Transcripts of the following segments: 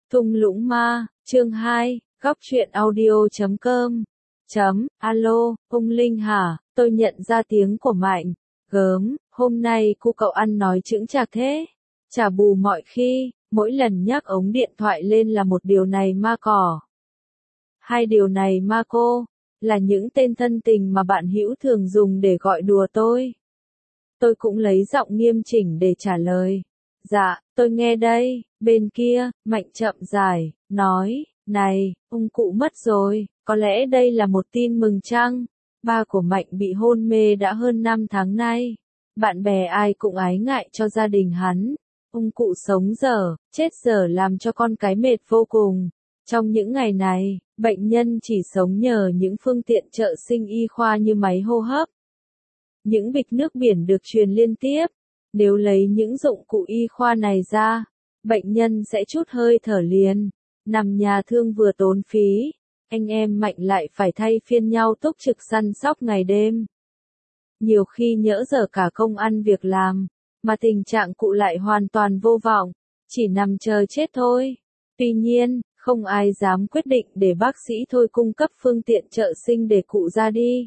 Thung lũng ma, chương 2, góc truyện audio.com. Alo, ông Linh hả? Tôi nhận ra tiếng của Mạnh. Gớm, hôm nay cô cậu ăn nói chững chạc thế. Chả bù mọi khi, mỗi lần nhắc ống điện thoại lên là một điều này ma cỏ. Hai điều này ma cô, là những tên thân tình mà bạn hữu thường dùng để gọi đùa tôi. Tôi cũng lấy giọng nghiêm chỉnh để trả lời. Dạ, tôi nghe đây. Bên kia, Mạnh chậm rãi, nói, này, ông cụ mất rồi, có lẽ đây là một tin mừng chăng? Ba của Mạnh bị hôn mê đã hơn 5 tháng nay. Bạn bè ai cũng ái ngại cho gia đình hắn. Ông cụ sống dở, chết dở làm cho con cái mệt vô cùng. Trong những ngày này, bệnh nhân chỉ sống nhờ những phương tiện trợ sinh y khoa như máy hô hấp. Những bịch nước biển được truyền liên tiếp. Nếu lấy những dụng cụ y khoa này ra, bệnh nhân sẽ trút hơi thở liền. Nằm nhà thương vừa tốn phí, anh em Mạnh lại phải thay phiên nhau túc trực săn sóc ngày đêm. Nhiều khi nhỡ dở cả công ăn việc làm, mà tình trạng cụ lại hoàn toàn vô vọng, chỉ nằm chờ chết thôi. Tuy nhiên, không ai dám quyết định để bác sĩ thôi cung cấp phương tiện trợ sinh để cụ ra đi.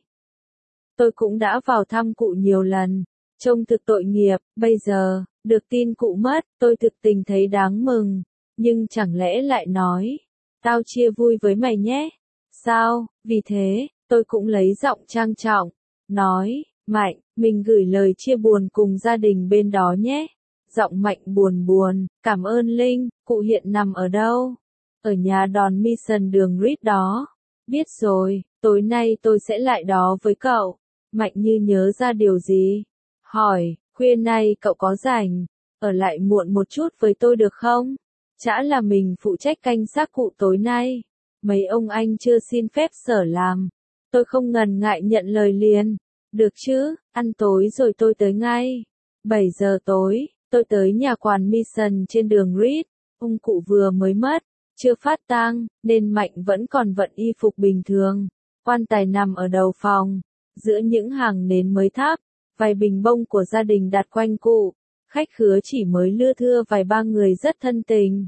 Tôi cũng đã vào thăm cụ nhiều lần. Trông thực tội nghiệp, bây giờ, được tin cụ mất, tôi thực tình thấy đáng mừng. Nhưng chẳng lẽ lại nói, tao chia vui với mày nhé? Sao? Vì thế, tôi cũng lấy giọng trang trọng, nói, Mạnh, mình gửi lời chia buồn cùng gia đình bên đó nhé. Giọng Mạnh buồn buồn, cảm ơn Linh, cụ hiện nằm ở đâu? Ở nhà đòn Mission đường Reed đó. Biết rồi, tối nay tôi sẽ lại đó với cậu. Mạnh như nhớ ra điều gì? Hỏi, khuya nay cậu có rảnh, ở lại muộn một chút với tôi được không? Chả là mình phụ trách canh xác cụ tối nay. Mấy ông anh chưa xin phép sở làm. Tôi không ngần ngại nhận lời liền. Được chứ, ăn tối rồi tôi tới ngay. 7 giờ tối, tôi tới nhà quán Mission trên đường Reed. Ông cụ vừa mới mất, chưa phát tang, nên Mạnh vẫn còn vận y phục bình thường. Quan tài nằm ở đầu phòng, giữa những hàng nến mới thắp. Vài bình bông của gia đình đặt quanh cụ, khách khứa chỉ mới lưa thưa vài ba người rất thân tình.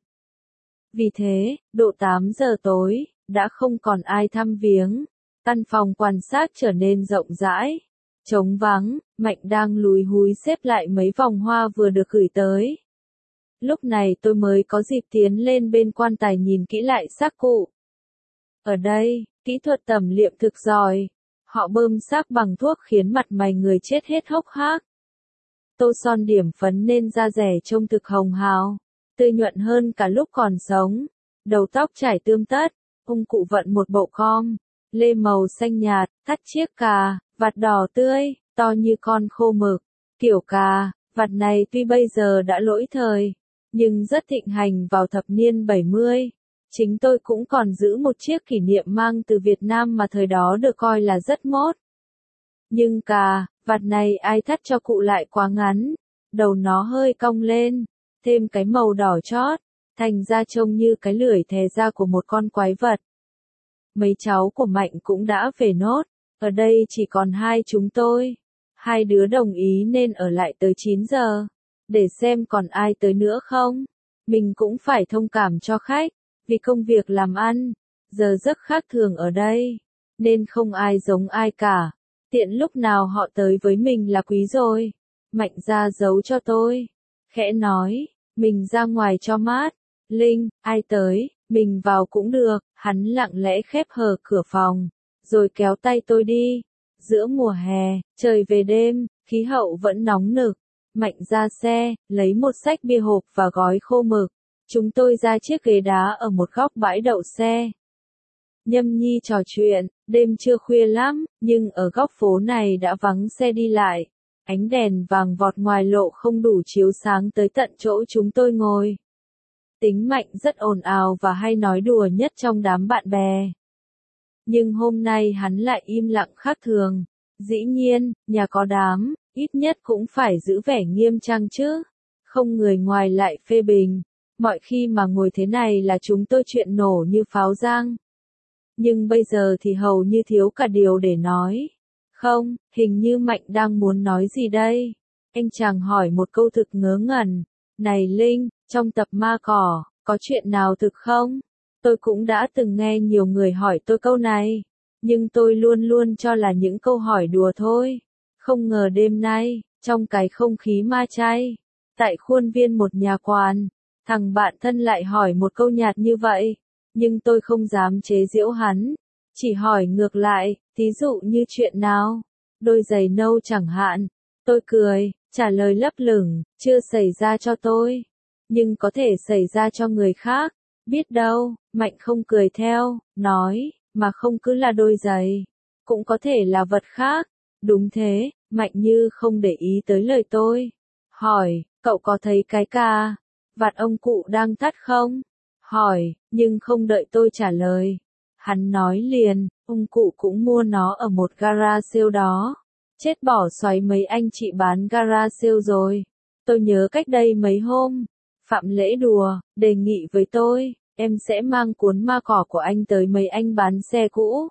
Vì thế, độ 8 giờ tối, đã không còn ai thăm viếng. Căn phòng quan sát trở nên rộng rãi, trống vắng. Mạnh đang lúi húi xếp lại mấy vòng hoa vừa được gửi tới. Lúc này tôi mới có dịp tiến lên bên quan tài nhìn kỹ lại xác cụ. Ở đây, kỹ thuật tẩm liệm thực giỏi. Họ bơm xác bằng thuốc khiến mặt mày người chết hết hốc hác. Tô son điểm phấn nên da rẻ trông thực hồng hào, tươi nhuận hơn cả lúc còn sống. Đầu tóc trải tươm tất, ông cụ vận một bộ com, lê màu xanh nhạt, thắt chiếc cà, vạt đỏ tươi, to như con khô mực. Kiểu cà, vạt này tuy bây giờ đã lỗi thời, nhưng rất thịnh hành vào thập niên 70. Chính tôi cũng còn giữ một chiếc kỷ niệm mang từ Việt Nam mà thời đó được coi là rất mốt. Nhưng cà, vạt này ai thắt cho cụ lại quá ngắn, đầu nó hơi cong lên, thêm cái màu đỏ chót, thành ra trông như cái lưỡi thè ra của một con quái vật. Mấy cháu của Mạnh cũng đã về nốt, ở đây chỉ còn hai chúng tôi. Hai đứa đồng ý nên ở lại tới 9 giờ, để xem còn ai tới nữa không. Mình cũng phải thông cảm cho khách. Vì công việc làm ăn, giờ giấc khác thường ở đây, nên không ai giống ai cả. Tiện lúc nào họ tới với mình là quý rồi. Mạnh ra giấu cho tôi. Khẽ nói, mình ra ngoài cho mát. Linh, ai tới, mình vào cũng được. Hắn lặng lẽ khép hờ cửa phòng, rồi kéo tay tôi đi. Giữa mùa hè, trời về đêm, khí hậu vẫn nóng nực. Mạnh ra xe, lấy một xách bia hộp và gói khô mực. Chúng tôi ra chiếc ghế đá ở một góc bãi đậu xe. Nhâm nhi trò chuyện, đêm chưa khuya lắm, nhưng ở góc phố này đã vắng xe đi lại. Ánh đèn vàng vọt ngoài lộ không đủ chiếu sáng tới tận chỗ chúng tôi ngồi. Tính Mạnh rất ồn ào và hay nói đùa nhất trong đám bạn bè. Nhưng hôm nay hắn lại im lặng khác thường. Dĩ nhiên, nhà có đám, ít nhất cũng phải giữ vẻ nghiêm trang chứ. Không người ngoài lại phê bình. Mọi khi mà ngồi thế này là chúng tôi chuyện nổ như pháo giang. Nhưng bây giờ thì hầu như thiếu cả điều để nói. Không, hình như Mạnh đang muốn nói gì đây? Anh chàng hỏi một câu thực ngớ ngẩn. Này Linh, trong tập ma cỏ, có chuyện nào thực không? Tôi cũng đã từng nghe nhiều người hỏi tôi câu này, nhưng tôi luôn luôn cho là những câu hỏi đùa thôi. Không ngờ đêm nay, trong cái không khí ma chay, tại khuôn viên một nhà quán, thằng bạn thân lại hỏi một câu nhạt như vậy, nhưng tôi không dám chế giễu hắn, chỉ hỏi ngược lại, thí dụ như chuyện nào? Đôi giày nâu chẳng hạn. Tôi cười, trả lời lấp lửng, chưa xảy ra cho tôi, nhưng có thể xảy ra cho người khác. Biết đâu, Mạnh không cười theo, nói, mà không cứ là đôi giày, cũng có thể là vật khác. Đúng thế, Mạnh như không để ý tới lời tôi. Hỏi, cậu có thấy cái cà vạt ông cụ đang thắt không? Hỏi, nhưng không đợi tôi trả lời. Hắn nói liền, ông cụ cũng mua nó ở một gara sale đó. Chết bỏ xoáy mấy anh chị bán gara sale rồi. Tôi nhớ cách đây mấy hôm, Phạm Lễ đùa, đề nghị với tôi, em sẽ mang cuốn ma cỏ của anh tới mấy anh bán xe cũ.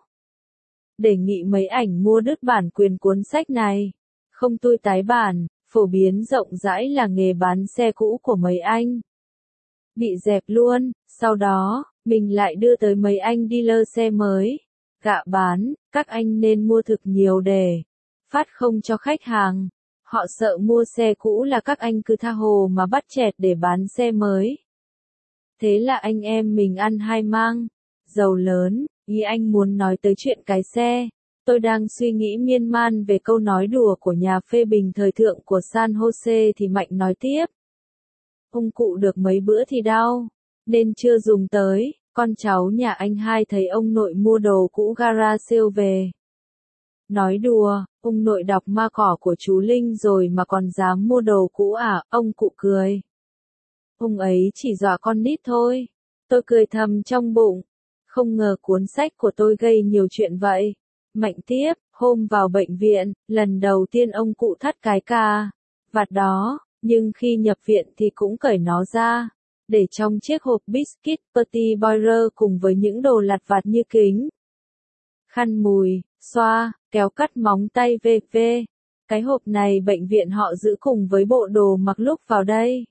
Đề nghị mấy ảnh mua đứt bản quyền cuốn sách này. Không tôi tái bản, phổ biến rộng rãi là nghề bán xe cũ của mấy anh. Bị dẹp luôn, sau đó, mình lại đưa tới mấy anh dealer xe mới. Gạ bán, các anh nên mua thực nhiều để phát không cho khách hàng. Họ sợ mua xe cũ là các anh cứ tha hồ mà bắt chẹt để bán xe mới. Thế là anh em mình ăn hai mang. Giàu lớn, ý anh muốn nói tới chuyện cái xe. Tôi đang suy nghĩ miên man về câu nói đùa của nhà phê bình thời thượng của San Jose thì Mạnh nói tiếp. Ông cụ được mấy bữa thì đau, nên chưa dùng tới. Con cháu nhà anh hai thấy ông nội mua đồ cũ gara sale về. Nói đùa, ông nội đọc ma cỏ của chú Linh rồi mà còn dám mua đồ cũ à? Ông cụ cười. Ông ấy chỉ dọa con nít thôi. Tôi cười thầm trong bụng. Không ngờ cuốn sách của tôi gây nhiều chuyện vậy. Mạnh tiếp, hôm vào bệnh viện, lần đầu tiên ông cụ thắt cái cà vạt đó, nhưng khi nhập viện thì cũng cởi nó ra, để trong chiếc hộp biscuit Petit Boirer cùng với những đồ lặt vặt như kính, khăn mùi, xoa, kéo cắt móng tay v.v. Cái hộp này bệnh viện họ giữ cùng với bộ đồ mặc lúc vào đây.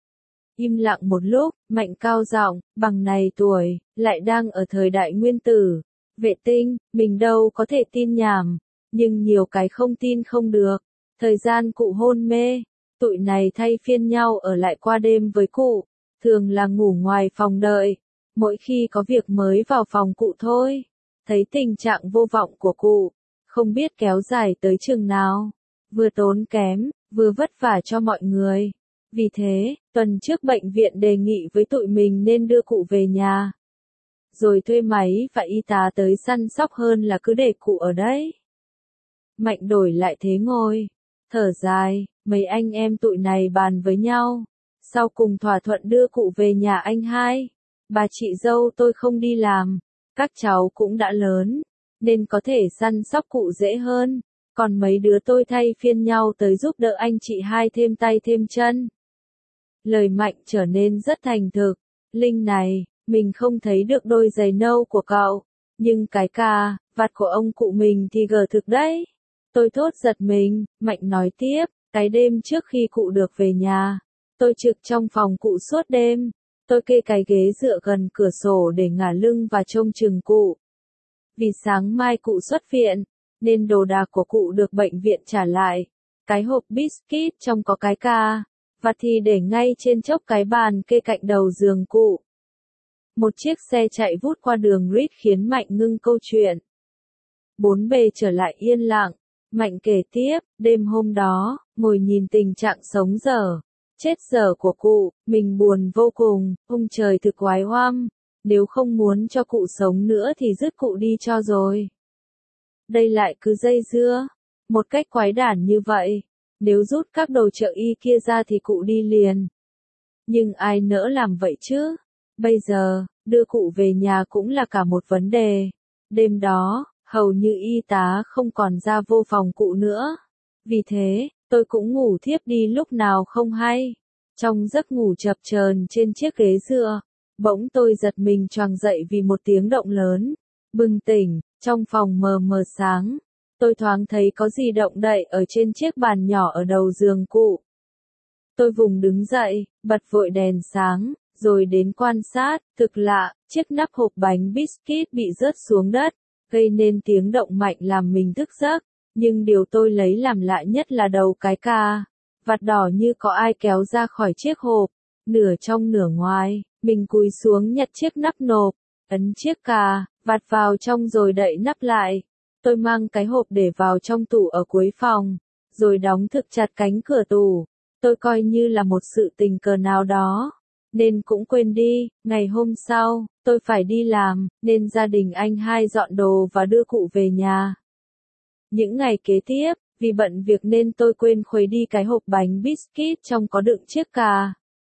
Im lặng một lúc, Mạnh cao giọng, bằng này tuổi, lại đang ở thời đại nguyên tử, vệ tinh, mình đâu có thể tin nhảm, nhưng nhiều cái không tin không được. Thời gian cụ hôn mê, tụi này thay phiên nhau ở lại qua đêm với cụ, thường là ngủ ngoài phòng đợi, mỗi khi có việc mới vào phòng cụ thôi. Thấy tình trạng vô vọng của cụ, không biết kéo dài tới chừng nào, vừa tốn kém, vừa vất vả cho mọi người. Vì thế, tuần trước bệnh viện đề nghị với tụi mình nên đưa cụ về nhà, rồi thuê máy và y tá tới săn sóc hơn là cứ để cụ ở đấy. Mạnh đổi lại thế ngồi, thở dài, mấy anh em tụi này bàn với nhau, sau cùng thỏa thuận đưa cụ về nhà anh hai. Bà chị dâu tôi không đi làm, các cháu cũng đã lớn, nên có thể săn sóc cụ dễ hơn, còn mấy đứa tôi thay phiên nhau tới giúp đỡ anh chị hai thêm tay thêm chân. Lời Mạnh trở nên rất thành thực. Linh này, mình không thấy được đôi giày nâu của cậu, nhưng cái cà vạt của ông cụ mình thì gờ thực đấy. Tôi thốt giật mình, Mạnh nói tiếp, cái đêm trước khi cụ được về nhà, tôi trực trong phòng cụ suốt đêm. Tôi kê cái ghế dựa gần cửa sổ để ngả lưng và trông chừng cụ. Vì sáng mai cụ xuất viện, nên đồ đạc của cụ được bệnh viện trả lại. Cái hộp biscuit trong có cái cà vạt thì để ngay trên chốc cái bàn kê cạnh đầu giường cụ. Một chiếc xe chạy vút qua đường Reed khiến Mạnh ngưng câu chuyện. Bốn bề trở lại yên lặng. Mạnh kể tiếp, đêm hôm đó, ngồi nhìn tình trạng sống dở, chết dở của cụ, mình buồn vô cùng, ông trời thực oái oăm, nếu không muốn cho cụ sống nữa thì dứt cụ đi cho rồi. Đây lại cứ dây dưa, một cách quái đản như vậy, nếu rút các đồ trợ y kia ra thì cụ đi liền. Nhưng ai nỡ làm vậy chứ? Bây giờ, đưa cụ về nhà cũng là cả một vấn đề. Đêm đó, hầu như y tá không còn ra vô phòng cụ nữa. Vì thế, tôi cũng ngủ thiếp đi lúc nào không hay. Trong giấc ngủ chập chờn trên chiếc ghế dựa, bỗng tôi giật mình choàng dậy vì một tiếng động lớn. Bừng tỉnh, trong phòng mờ mờ sáng, tôi thoáng thấy có gì động đậy ở trên chiếc bàn nhỏ ở đầu giường cụ. Tôi vùng đứng dậy, bật vội đèn sáng, rồi đến quan sát, thực lạ, chiếc nắp hộp bánh biscuit bị rớt xuống đất, gây nên tiếng động mạnh làm mình thức giấc, nhưng điều tôi lấy làm lạ nhất là đầu cái cà vạt đỏ như có ai kéo ra khỏi chiếc hộp, nửa trong nửa ngoài, mình cúi xuống nhặt chiếc nắp nộp, ấn chiếc cà vạt vào trong rồi đậy nắp lại. Tôi mang cái hộp để vào trong tủ ở cuối phòng, rồi đóng thực chặt cánh cửa tủ. Tôi coi như là một sự tình cờ nào đó, nên cũng quên đi. Ngày hôm sau, tôi phải đi làm, nên gia đình anh hai dọn đồ và đưa cụ về nhà. Những ngày kế tiếp, vì bận việc nên tôi quên khuấy đi cái hộp bánh biscuit trong có đựng chiếc cà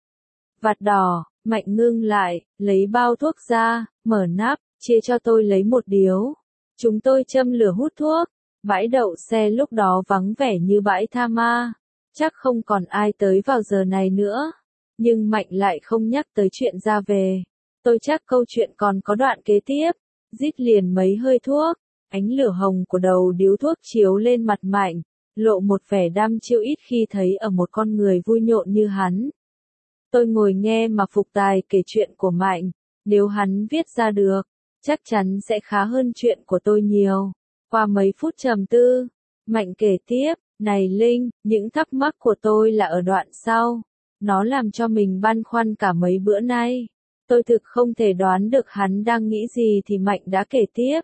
vạt đỏ. Mạnh ngưng lại, lấy bao thuốc ra, mở nắp, chia cho tôi lấy một điếu. Chúng tôi châm lửa hút thuốc. Bãi đậu xe lúc đó vắng vẻ như bãi tha ma. Chắc không còn ai tới vào giờ này nữa. Nhưng Mạnh lại không nhắc tới chuyện ra về. Tôi chắc câu chuyện còn có đoạn kế tiếp. Rít liền mấy hơi thuốc. Ánh lửa hồng của đầu điếu thuốc chiếu lên mặt Mạnh, lộ một vẻ đăm chiêu ít khi thấy ở một con người vui nhộn như hắn. Tôi ngồi nghe mà phục tài kể chuyện của Mạnh. Nếu hắn viết ra được, chắc chắn sẽ khá hơn chuyện của tôi nhiều. Qua mấy phút trầm tư, Mạnh kể tiếp, này Linh, những thắc mắc của tôi là ở đoạn sau. Nó làm cho mình băn khoăn cả mấy bữa nay. Tôi thực không thể đoán được hắn đang nghĩ gì thì Mạnh đã kể tiếp.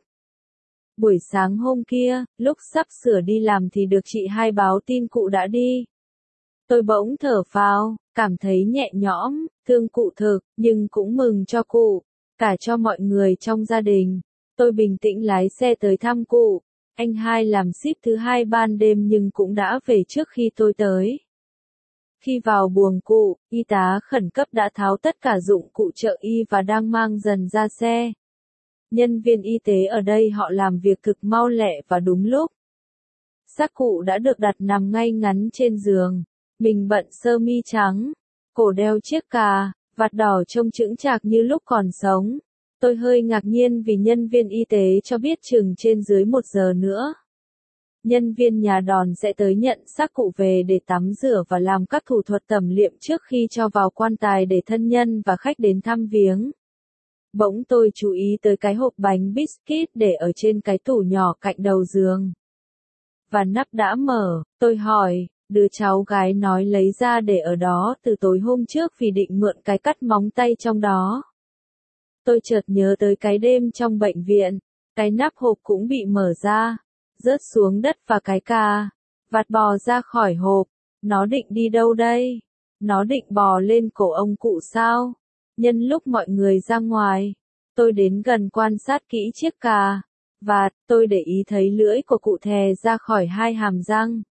Buổi sáng hôm kia, lúc sắp sửa đi làm thì được chị hai báo tin cụ đã đi. Tôi bỗng thở phào, cảm thấy nhẹ nhõm, thương cụ thực, nhưng cũng mừng cho cụ, cả cho mọi người trong gia đình. Tôi bình tĩnh lái xe tới thăm cụ. Anh hai làm ship thứ hai ban đêm nhưng cũng đã về trước khi tôi tới. Khi vào buồng cụ, y tá khẩn cấp đã tháo tất cả dụng cụ trợ y và đang mang dần ra xe. Nhân viên y tế ở đây họ làm việc thực mau lẹ và đúng lúc. Xác cụ đã được đặt nằm ngay ngắn trên giường. Mình bận sơ mi trắng, cổ đeo chiếc cà vạt đỏ trông chững chạc như lúc còn sống. Tôi hơi ngạc nhiên vì nhân viên y tế cho biết chừng trên dưới 1 giờ nữa. Nhân viên nhà đòn sẽ tới nhận xác cụ về để tắm rửa và làm các thủ thuật tẩm liệm trước khi cho vào quan tài để thân nhân và khách đến thăm viếng. Bỗng tôi chú ý tới cái hộp bánh biscuit để ở trên cái tủ nhỏ cạnh đầu giường. Và nắp đã mở, tôi hỏi, đứa cháu gái nói lấy ra để ở đó từ tối hôm trước vì định mượn cái cắt móng tay trong đó. Tôi chợt nhớ tới cái đêm trong bệnh viện, cái nắp hộp cũng bị mở ra, rớt xuống đất và cái cà vạt bò ra khỏi hộp. Nó định đi đâu đây? Nó định bò lên cổ ông cụ sao? Nhân lúc mọi người ra ngoài, tôi đến gần quan sát kỹ chiếc cà vạt, tôi để ý thấy lưỡi của cụ thè ra khỏi hai hàm răng.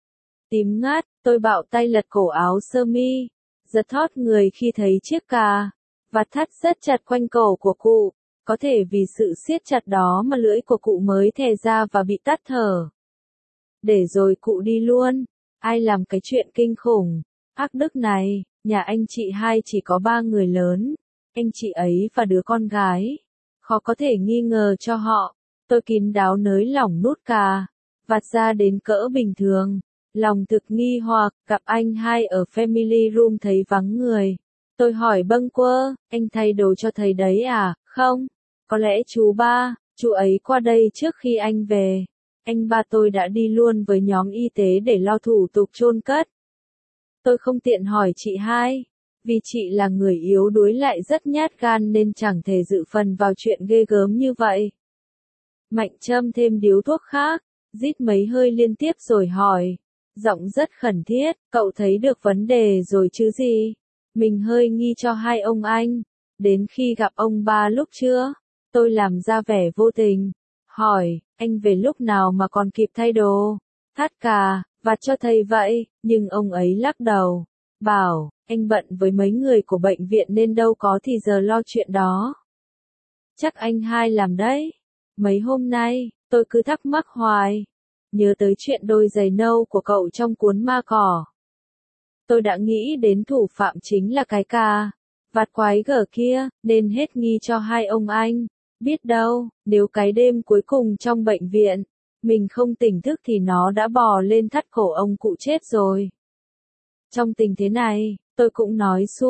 Tím ngắt, tôi bạo tay lật cổ áo sơ mi, giật thót người khi thấy chiếc cà vạt thắt rất chặt quanh cổ của cụ. Có thể vì sự siết chặt đó mà lưỡi của cụ mới thè ra và bị tắt thở. Để rồi cụ đi luôn. Ai làm cái chuyện kinh khủng, ác đức này? Nhà anh chị hai chỉ có 3 người lớn. Anh chị ấy và đứa con gái. Khó có thể nghi ngờ cho họ. Tôi kín đáo nới lỏng nút cà vạt ra đến cỡ bình thường. Lòng thực nghi hoặc, gặp anh hai ở family room thấy vắng người. Tôi hỏi bâng quơ, anh thay đồ cho thầy đấy à? Không. Có lẽ chú ấy qua đây trước khi anh về. Anh ba tôi đã đi luôn với nhóm y tế để lo thủ tục chôn cất. Tôi không tiện hỏi chị hai, vì chị là người yếu đuối lại rất nhát gan nên chẳng thể dự phần vào chuyện ghê gớm như vậy. Mạnh châm thêm điếu thuốc khác, rít mấy hơi liên tiếp rồi hỏi, giọng rất khẩn thiết, cậu thấy được vấn đề rồi chứ gì? Mình hơi nghi cho hai ông anh. Đến khi gặp ông ba lúc trưa, tôi làm ra vẻ vô tình, hỏi, anh về lúc nào mà còn kịp thay đồ, thắt cà vạt cho thầy vậy? Nhưng ông ấy lắc đầu, bảo, anh bận với mấy người của bệnh viện nên đâu có thì giờ lo chuyện đó. Chắc anh hai làm đấy. Mấy hôm nay, tôi cứ thắc mắc hoài, nhớ tới chuyện đôi giày nâu của cậu trong cuốn Ma Cỏ. Tôi đã nghĩ đến thủ phạm chính là cái cà vạt quái gở kia, nên hết nghi cho hai ông anh. Biết đâu, nếu cái đêm cuối cùng trong bệnh viện, mình không tỉnh thức thì nó đã bò lên thắt cổ ông cụ chết rồi. Trong tình thế này, tôi cũng nói xuôi,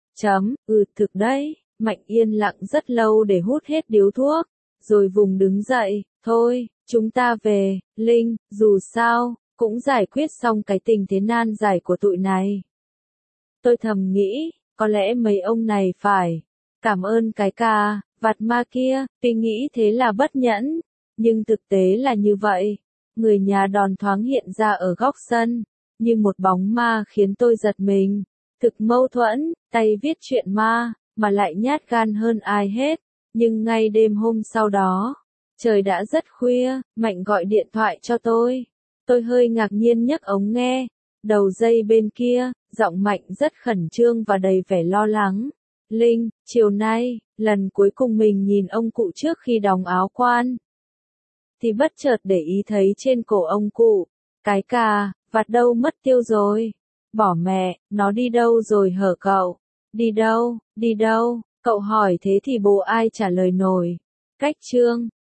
Thực đấy. Mạnh yên lặng rất lâu để hút hết điếu thuốc, rồi vùng đứng dậy, thôi, chúng ta về, Linh, dù sao, cũng giải quyết xong cái tình thế nan giải của tụi này. Tôi thầm nghĩ, có lẽ mấy ông này phải cảm ơn cái cà vạt ma kia, tuy nghĩ thế là bất nhẫn, nhưng thực tế là như vậy. Người nhà đòn thoáng hiện ra ở góc sân, như một bóng ma khiến tôi giật mình. Thực mâu thuẫn, tay viết chuyện ma, mà lại nhát gan hơn ai hết. Nhưng ngay đêm hôm sau đó, trời đã rất khuya, Mạnh gọi điện thoại cho tôi. Tôi hơi ngạc nhiên nhấc ống nghe. Đầu dây bên kia, giọng Mạnh rất khẩn trương và đầy vẻ lo lắng. Linh, chiều nay, lần cuối cùng mình nhìn ông cụ trước khi đóng áo quan, thì bất chợt để ý thấy trên cổ ông cụ, cái cà vạt đâu mất tiêu rồi. Bỏ mẹ, nó đi đâu rồi hở cậu? Đi đâu? Cậu hỏi thế thì bố ai trả lời nổi. Cách chương